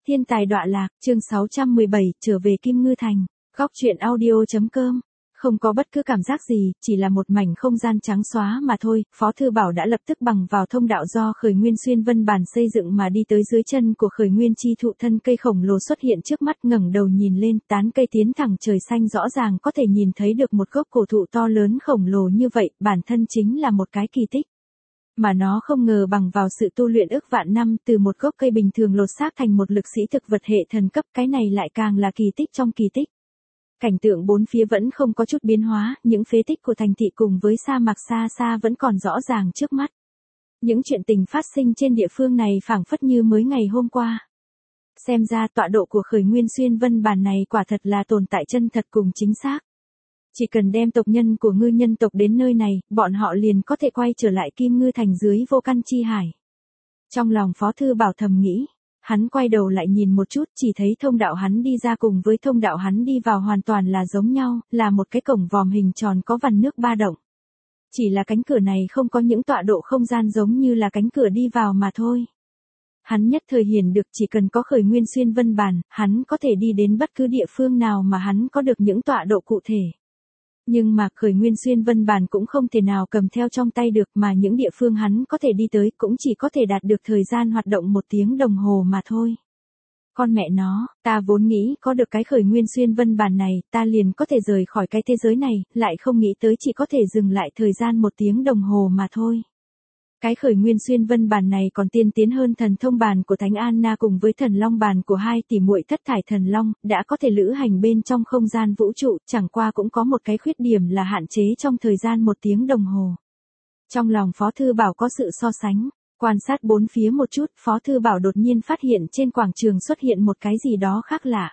Thiên tài đọa lạc, chương 617, trở về Kim Ngư Thành. Góc truyện audio.com. Không có bất cứ cảm giác gì, chỉ là một mảnh không gian trắng xóa mà thôi. Phó Thư Bảo đã lập tức bằng vào thông đạo do Khởi Nguyên Xuyên Vân Bản xây dựng mà đi tới dưới chân của Khởi Nguyên chi thụ. Thân cây khổng lồ xuất hiện trước mắt, ngẩng đầu nhìn lên, tán cây tiến thẳng trời xanh, rõ ràng có thể nhìn thấy được một gốc cổ thụ to lớn khổng lồ như vậy, bản thân chính là một cái kỳ tích. Mà nó không ngờ bằng vào sự tu luyện ức vạn năm từ một gốc cây bình thường lột xác thành một lực sĩ thực vật hệ thần cấp, cái này lại càng là kỳ tích trong kỳ tích. Cảnh tượng bốn phía vẫn không có chút biến hóa, những phế tích của thành thị cùng với sa mạc xa xa vẫn còn rõ ràng trước mắt. Những chuyện tình phát sinh trên địa phương này phảng phất như mới ngày hôm qua. Xem ra tọa độ của Khởi Nguyên Xuyên Vân Bản này quả thật là tồn tại chân thật cùng chính xác. Chỉ cần đem tộc nhân của ngư nhân tộc đến nơi này, bọn họ liền có thể quay trở lại Kim Ngư Thành dưới vô căn chi hải. Trong lòng Phó Thư Bảo thầm nghĩ, hắn quay đầu lại nhìn một chút, chỉ thấy thông đạo hắn đi ra cùng với thông đạo hắn đi vào hoàn toàn là giống nhau, là một cái cổng vòm hình tròn có vằn nước ba động. Chỉ là cánh cửa này không có những tọa độ không gian giống như là cánh cửa đi vào mà thôi. Hắn nhất thời hiển được chỉ cần có Khởi Nguyên Xuyên Vân Bản, hắn có thể đi đến bất cứ địa phương nào mà hắn có được những tọa độ cụ thể. Nhưng mà Khởi Nguyên Xuyên Vân Bản cũng không thể nào cầm theo trong tay được, mà những địa phương hắn có thể đi tới cũng chỉ có thể đạt được thời gian hoạt động 1 tiếng đồng hồ mà thôi. Con mẹ nó, ta vốn nghĩ có được cái Khởi Nguyên Xuyên Vân Bản này, ta liền có thể rời khỏi cái thế giới này, lại không nghĩ tới chỉ có thể dừng lại thời gian 1 tiếng đồng hồ mà thôi. Cái Khởi Nguyên Xuyên Vân Bản này còn tiên tiến hơn thần thông bản của Thánh Anna cùng với thần long bản của hai tỷ muội Thất Thải Thần Long, đã có thể lữ hành bên trong không gian vũ trụ, chẳng qua cũng có một cái khuyết điểm là hạn chế trong thời gian 1 tiếng đồng hồ. Trong lòng Phó Thư Bảo có sự so sánh, quan sát bốn phía một chút, Phó Thư Bảo đột nhiên phát hiện trên quảng trường xuất hiện một cái gì đó khác lạ.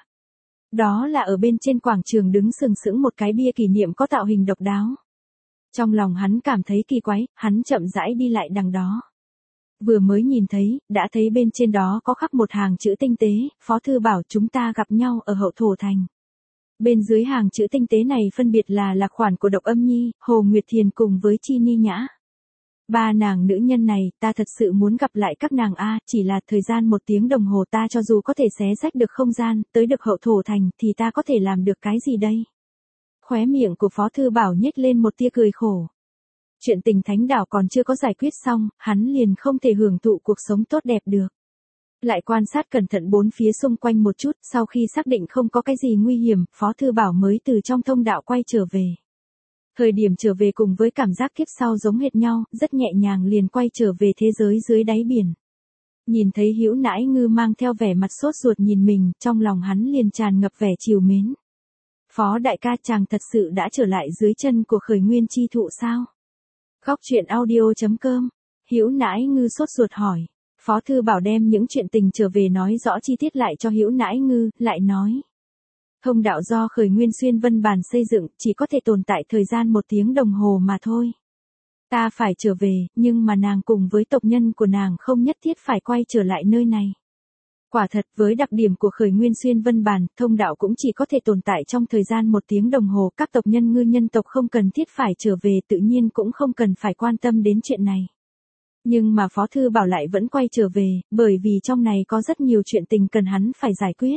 Đó là ở bên trên quảng trường đứng sừng sững một cái bia kỷ niệm có tạo hình độc đáo. Trong lòng hắn cảm thấy kỳ quái, hắn chậm rãi đi lại đằng đó. Vừa mới nhìn thấy, đã thấy bên trên đó có khắc một hàng chữ tinh tế, Phó Thư Bảo chúng ta gặp nhau ở Hậu Thổ Thành. Bên dưới hàng chữ tinh tế này phân biệt là lạc khoản của Độc Âm Nhi, Hồ Nguyệt Thiền cùng với Chi Ni Nhã. 3 nàng nữ nhân này, ta thật sự muốn gặp lại các nàng a, chỉ là thời gian 1 tiếng đồng hồ ta cho dù có thể xé rách được không gian, tới được Hậu Thổ Thành thì ta có thể làm được cái gì đây? Khóe miệng của Phó Thư Bảo nhếch lên một tia cười khổ. Chuyện tình Thánh Đảo còn chưa có giải quyết xong, hắn liền không thể hưởng thụ cuộc sống tốt đẹp được. Lại quan sát cẩn thận bốn phía xung quanh một chút, sau khi xác định không có cái gì nguy hiểm, Phó Thư Bảo mới từ trong thông đạo quay trở về. Thời điểm trở về cùng với cảm giác kiếp sau giống hệt nhau, rất nhẹ nhàng liền quay trở về thế giới dưới đáy biển. Nhìn thấy Hữu Nãi Ngư mang theo vẻ mặt sốt ruột nhìn mình, trong lòng hắn liền tràn ngập vẻ trìu mến. Phó đại ca, chàng thật sự đã trở lại dưới chân của Khởi Nguyên chi thụ sao? Góc truyện audio.com. Hữu Nãi Ngư sốt ruột hỏi. Phó Thư Bảo đem những chuyện tình trở về nói rõ chi tiết lại cho Hữu Nãi Ngư, lại nói. Thông đạo do Khởi Nguyên Xuyên Vân Bản xây dựng, chỉ có thể tồn tại thời gian 1 tiếng đồng hồ mà thôi. Ta phải trở về, nhưng mà nàng cùng với tộc nhân của nàng không nhất thiết phải quay trở lại nơi này. Quả thật, với đặc điểm của Khởi Nguyên Xuyên Vân Bản, thông đạo cũng chỉ có thể tồn tại trong thời gian 1 tiếng đồng hồ, các tộc nhân ngư nhân tộc không cần thiết phải trở về, tự nhiên cũng không cần phải quan tâm đến chuyện này. Nhưng mà Phó Thư Bảo lại vẫn quay trở về, bởi vì trong này có rất nhiều chuyện tình cần hắn phải giải quyết.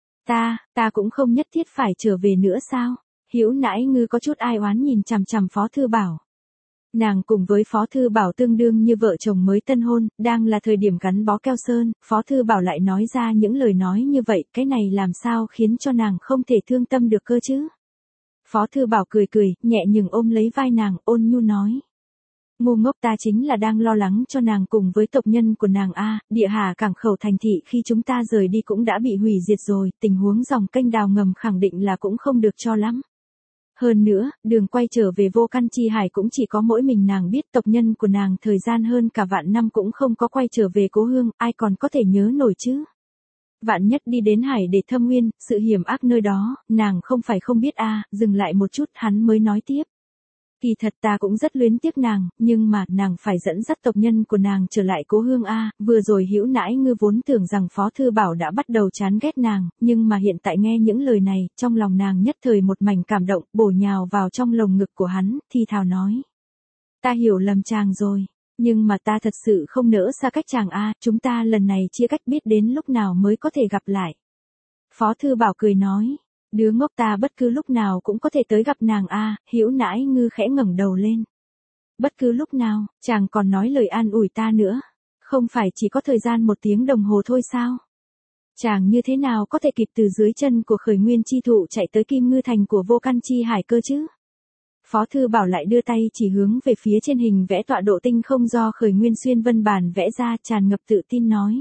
Ta cũng không nhất thiết phải trở về nữa sao? Hữu Nãi Ngư có chút ai oán nhìn chằm chằm Phó Thư Bảo. Nàng cùng với Phó Thư Bảo tương đương như vợ chồng mới tân hôn, đang là thời điểm gắn bó keo sơn, Phó Thư Bảo lại nói ra những lời nói như vậy, cái này làm sao khiến cho nàng không thể thương tâm được cơ chứ? Phó Thư Bảo cười cười, nhẹ nhàng ôm lấy vai nàng, ôn nhu nói. Ngu ngốc, ta chính là đang lo lắng cho nàng cùng với tộc nhân của nàng a, địa hà cảng khẩu thành thị khi chúng ta rời đi cũng đã bị hủy diệt rồi, tình huống dòng kênh đào ngầm khẳng định là cũng không được cho lắm. Hơn nữa, đường quay trở về vô căn chi hải cũng chỉ có mỗi mình nàng biết, tộc nhân của nàng thời gian hơn cả vạn năm cũng không có quay trở về cố hương, ai còn có thể nhớ nổi chứ. Vạn nhất đi đến hải để thâm nguyên, sự hiểm ác nơi đó, nàng không phải không biết a. Dừng lại một chút hắn mới nói tiếp. Kỳ thật ta cũng rất luyến tiếc nàng, nhưng mà nàng phải dẫn dắt tộc nhân của nàng trở lại cố hương a. Vừa rồi Hữu Nãi Ngư vốn tưởng rằng Phó Thư Bảo đã bắt đầu chán ghét nàng, nhưng mà hiện tại nghe những lời này, trong lòng nàng nhất thời một mảnh cảm động, bổ nhào vào trong lồng ngực của hắn, thì thào nói. Ta hiểu lầm chàng rồi. Nhưng mà ta thật sự không nỡ xa cách chàng a, chúng ta lần này chia cách biết đến lúc nào mới có thể gặp lại. Phó Thư Bảo cười nói, đứa ngốc ta bất cứ lúc nào cũng có thể tới gặp nàng a. Hữu Nãi Ngư khẽ ngẩng đầu lên. Bất cứ lúc nào, chàng còn nói lời an ủi ta nữa. Không phải chỉ có thời gian 1 tiếng đồng hồ thôi sao? Chàng như thế nào có thể kịp từ dưới chân của Khởi Nguyên chi thụ chạy tới Kim Ngư Thành của Vô Căn Chi Hải cơ chứ? Phó Thư Bảo lại đưa tay chỉ hướng về phía trên hình vẽ tọa độ tinh không do Khởi Nguyên xuyên vân bản vẽ ra, tràn ngập tự tin nói.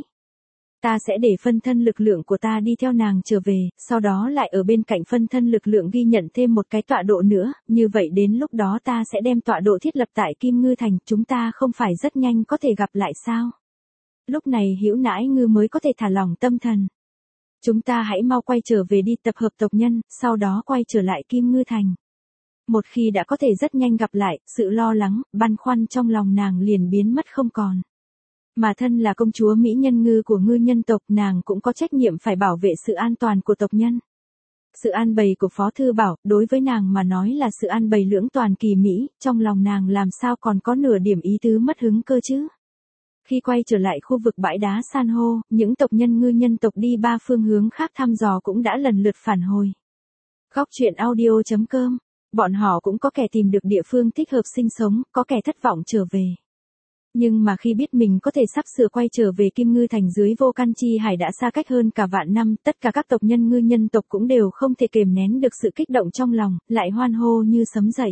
Ta sẽ để phân thân lực lượng của ta đi theo nàng trở về, sau đó lại ở bên cạnh phân thân lực lượng ghi nhận thêm một cái tọa độ nữa, như vậy đến lúc đó ta sẽ đem tọa độ thiết lập tại Kim Ngư Thành, chúng ta không phải rất nhanh có thể gặp lại sao? Lúc này Hữu Nãi Ngư mới có thể thả lỏng tâm thần. Chúng ta hãy mau quay trở về đi tập hợp tộc nhân, sau đó quay trở lại Kim Ngư Thành. Một khi đã có thể rất nhanh gặp lại, sự lo lắng, băn khoăn trong lòng nàng liền biến mất không còn. Mà thân là công chúa Mỹ Nhân Ngư của ngư nhân tộc, nàng cũng có trách nhiệm phải bảo vệ sự an toàn của tộc nhân. Sự an bày của Phó Thư Bảo, đối với nàng mà nói là sự an bày lưỡng toàn kỳ mỹ, trong lòng nàng làm sao còn có nửa điểm ý tứ mất hứng cơ chứ. Khi quay trở lại khu vực bãi đá san hô, những tộc nhân ngư nhân tộc đi 3 phương hướng khác thăm dò cũng đã lần lượt phản hồi. Góc truyện audio.com, bọn họ cũng có kẻ tìm được địa phương thích hợp sinh sống, có kẻ thất vọng trở về. Nhưng mà khi biết mình có thể sắp sửa quay trở về Kim Ngư Thành dưới Vô Căn Chi Hải đã xa cách hơn cả vạn năm, tất cả các tộc nhân ngư nhân tộc cũng đều không thể kềm nén được sự kích động trong lòng, lại hoan hô như sấm dậy.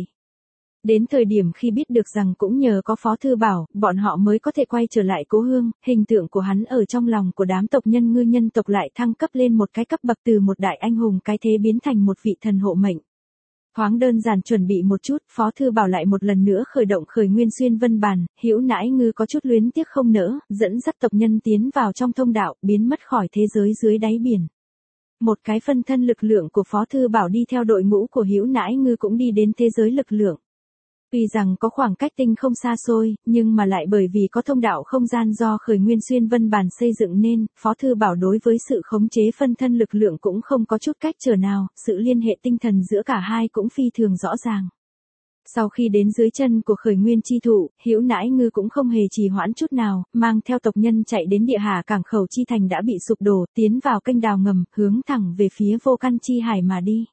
Đến thời điểm khi biết được rằng cũng nhờ có Phó Thư Bảo, bọn họ mới có thể quay trở lại cố hương, hình tượng của hắn ở trong lòng của đám tộc nhân ngư nhân tộc lại thăng cấp lên một cái cấp bậc, từ một đại anh hùng cái thế biến thành một vị thần hộ mệnh. Thoáng đơn giản chuẩn bị một chút, Phó Thư Bảo lại một lần nữa khởi động Khởi Nguyên xuyên vân bản, Hữu Nãi Ngư có chút luyến tiếc không nỡ, dẫn dắt tộc nhân tiến vào trong thông đạo, biến mất khỏi thế giới dưới đáy biển. Một cái phân thân lực lượng của Phó Thư Bảo đi theo đội ngũ của Hữu Nãi Ngư cũng đi đến thế giới lực lượng. Tuy rằng có khoảng cách tinh không xa xôi, nhưng mà lại bởi vì có thông đạo không gian do Khởi Nguyên xuyên vân bản xây dựng nên, Phó Thư Bảo đối với sự khống chế phân thân lực lượng cũng không có chút cách trở nào, sự liên hệ tinh thần giữa cả hai cũng phi thường rõ ràng. Sau khi đến dưới chân của Khởi Nguyên chi thụ, Hữu Nãi Ngư cũng không hề trì hoãn chút nào, mang theo tộc nhân chạy đến địa hà cảng khẩu chi thành đã bị sụp đổ, tiến vào kênh đào ngầm, hướng thẳng về phía Vô Căn Chi Hải mà đi.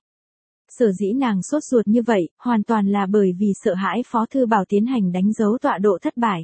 Sở dĩ nàng sốt ruột như vậy, hoàn toàn là bởi vì sợ hãi Phó Thư Bảo tiến hành đánh dấu tọa độ thất bại.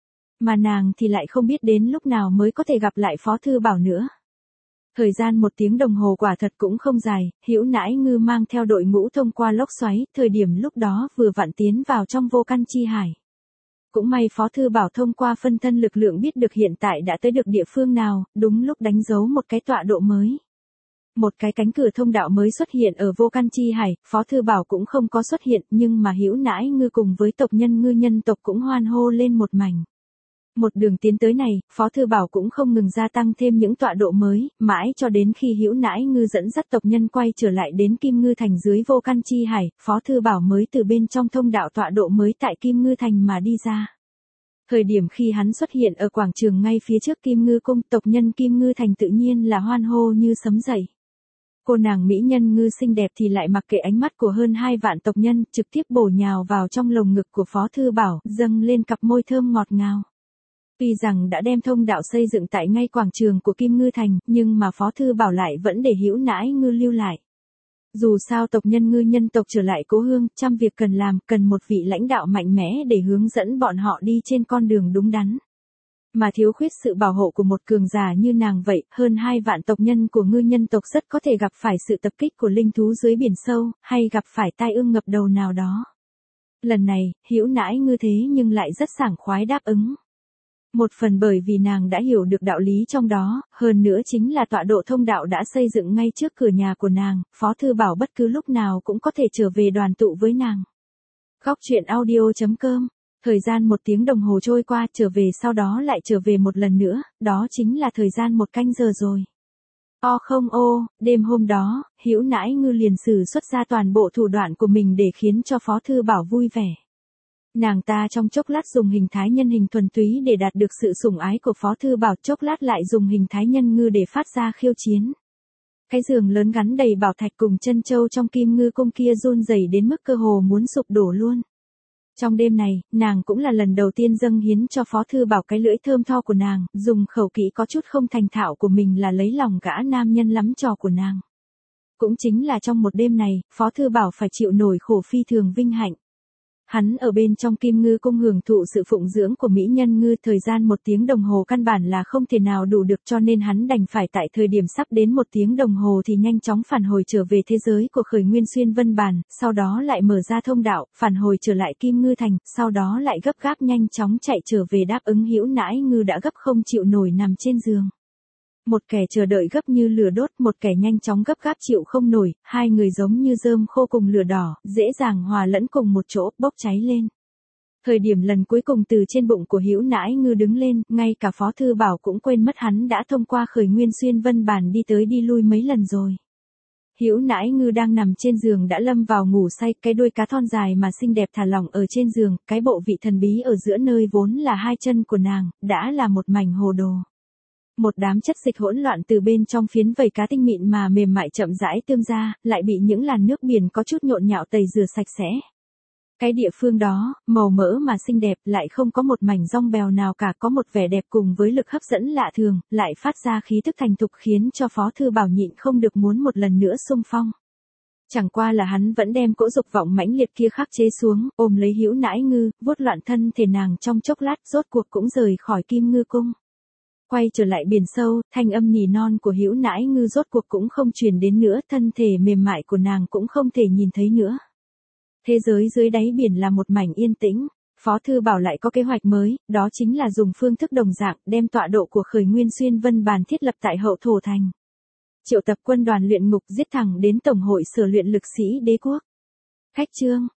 Mà nàng thì lại không biết đến lúc nào mới có thể gặp lại Phó Thư Bảo nữa. Thời gian 1 tiếng đồng hồ quả thật cũng không dài, Hữu Nãi Ngư mang theo đội ngũ thông qua lốc xoáy, thời điểm lúc đó vừa vặn tiến vào trong Vô Căn Chi Hải. Cũng may Phó Thư Bảo thông qua phân thân lực lượng biết được hiện tại đã tới được địa phương nào, đúng lúc đánh dấu một cái tọa độ mới. Một cái cánh cửa thông đạo mới xuất hiện ở Vô Căn Chi Hải, Phó Thư Bảo cũng không có xuất hiện, nhưng mà Hữu Nãi Ngư cùng với tộc nhân ngư nhân tộc cũng hoan hô lên một mảnh. Một đường tiến tới này, Phó Thư Bảo cũng không ngừng gia tăng thêm những tọa độ mới, mãi cho đến khi Hữu Nãi Ngư dẫn dắt tộc nhân quay trở lại đến Kim Ngư Thành dưới Vô Căn Chi Hải, Phó Thư Bảo mới từ bên trong thông đạo tọa độ mới tại Kim Ngư Thành mà đi ra. Thời điểm khi hắn xuất hiện ở quảng trường ngay phía trước Kim Ngư Cung, tộc nhân Kim Ngư Thành tự nhiên là hoan hô như sấm dậy. Cô nàng Mỹ Nhân Ngư xinh đẹp thì lại mặc kệ ánh mắt của hơn 2 vạn tộc nhân, trực tiếp bổ nhào vào trong lồng ngực của Phó Thư Bảo, dâng lên cặp môi thơm ngọt ngào. Tuy rằng đã đem thông đạo xây dựng tại ngay quảng trường của Kim Ngư Thành, nhưng mà Phó Thư Bảo lại vẫn để Hữu Nãi Ngư lưu lại. Dù sao tộc nhân ngư nhân tộc trở lại cố hương, trăm việc cần làm, cần một vị lãnh đạo mạnh mẽ để hướng dẫn bọn họ đi trên con đường đúng đắn. Mà thiếu khuyết sự bảo hộ của một cường giả như nàng vậy, hơn 2 vạn tộc nhân của ngư nhân tộc rất có thể gặp phải sự tập kích của linh thú dưới biển sâu, hay gặp phải tai ương ngập đầu nào đó. Lần này, Hữu Nãi Ngư thế nhưng lại rất sảng khoái đáp ứng. Một phần bởi vì nàng đã hiểu được đạo lý trong đó, hơn nữa chính là tọa độ thông đạo đã xây dựng ngay trước cửa nhà của nàng, Phó Thư Bảo bất cứ lúc nào cũng có thể trở về đoàn tụ với nàng. Góc truyện audio.com. Thời gian 1 tiếng đồng hồ trôi qua, trở về sau đó lại trở về một lần nữa, đó chính là thời gian 1 canh giờ rồi. Đêm hôm đó, Hữu Nãi Ngư liền sử xuất ra toàn bộ thủ đoạn của mình để khiến cho Phó Thư Bảo vui vẻ. Nàng ta trong chốc lát dùng hình thái nhân hình thuần túy để đạt được sự sủng ái của Phó Thư Bảo, chốc lát lại dùng hình thái nhân ngư để phát ra khiêu chiến. Cái giường lớn gắn đầy bảo thạch cùng chân châu trong Kim Ngư Cung kia run rẩy đến mức cơ hồ muốn sụp đổ luôn. Trong đêm này, nàng cũng là lần đầu tiên dâng hiến cho Phó Thư Bảo cái lưỡi thơm tho của nàng, dùng khẩu kỹ có chút không thành thạo của mình là lấy lòng gã nam nhân lắm trò của nàng. Cũng chính là trong một đêm này, Phó Thư Bảo phải chịu nổi khổ phi thường vinh hạnh. Hắn ở bên trong Kim Ngư cung hưởng thụ sự phụng dưỡng của mỹ nhân ngư, thời gian 1 tiếng đồng hồ căn bản là không thể nào đủ được, cho nên hắn đành phải tại thời điểm sắp đến 1 tiếng đồng hồ thì nhanh chóng phản hồi trở về thế giới của Khởi Nguyên Xuyên Vân Bản, sau đó lại mở ra thông đạo, phản hồi trở lại Kim Ngư Thành, sau đó lại gấp gáp nhanh chóng chạy trở về đáp ứng Hữu Nãi Ngư đã gấp không chịu nổi nằm trên giường. Một kẻ chờ đợi gấp như lửa đốt, một kẻ nhanh chóng gấp gáp chịu không nổi, hai người giống như rơm khô cùng lửa đỏ, dễ dàng hòa lẫn cùng một chỗ, bốc cháy lên. Thời điểm lần cuối cùng từ trên bụng của Hữu Nãi Ngư đứng lên, ngay cả Phó Thư Bảo cũng quên mất hắn đã thông qua Khởi Nguyên Xuyên Vân Bản đi tới đi lui mấy lần rồi. Hữu Nãi Ngư đang nằm trên giường đã lâm vào ngủ say, cái đuôi cá thon dài mà xinh đẹp thả lỏng ở trên giường, cái bộ vị thần bí ở giữa nơi vốn là hai chân của nàng, đã là một mảnh hồ đồ. Một đám chất dịch hỗn loạn từ bên trong phiến vảy cá tinh mịn mà mềm mại chậm rãi tươm ra, lại bị những làn nước biển có chút nhộn nhạo tẩy rửa sạch sẽ. Cái địa phương đó, màu mỡ mà xinh đẹp, lại không có một mảnh rong bèo nào cả, có một vẻ đẹp cùng với lực hấp dẫn lạ thường, lại phát ra khí thức thành thục khiến cho Phó Thư Bảo nhịn không được muốn một lần nữa xung phong. Chẳng qua là hắn vẫn đem cỗ dục vọng mãnh liệt kia khắc chế xuống, ôm lấy Hữu Nãi Ngư, vuốt loạn thân thể nàng trong chốc lát, rốt cuộc cũng rời khỏi Kim Ngư cung. Quay trở lại biển sâu, thanh âm nỉ non của Hữu Nãi Ngư rốt cuộc cũng không truyền đến nữa, thân thể mềm mại của nàng cũng không thể nhìn thấy nữa. Thế giới dưới đáy biển là một mảnh yên tĩnh, Phó Thư Bảo lại có kế hoạch mới, đó chính là dùng phương thức đồng dạng, đem tọa độ của Khởi Nguyên Xuyên Vân Bản thiết lập tại Hậu Thổ Thành. Triệu tập quân đoàn luyện ngục giết thẳng đến Tổng hội Sở luyện lực sĩ đế quốc. Khách chương.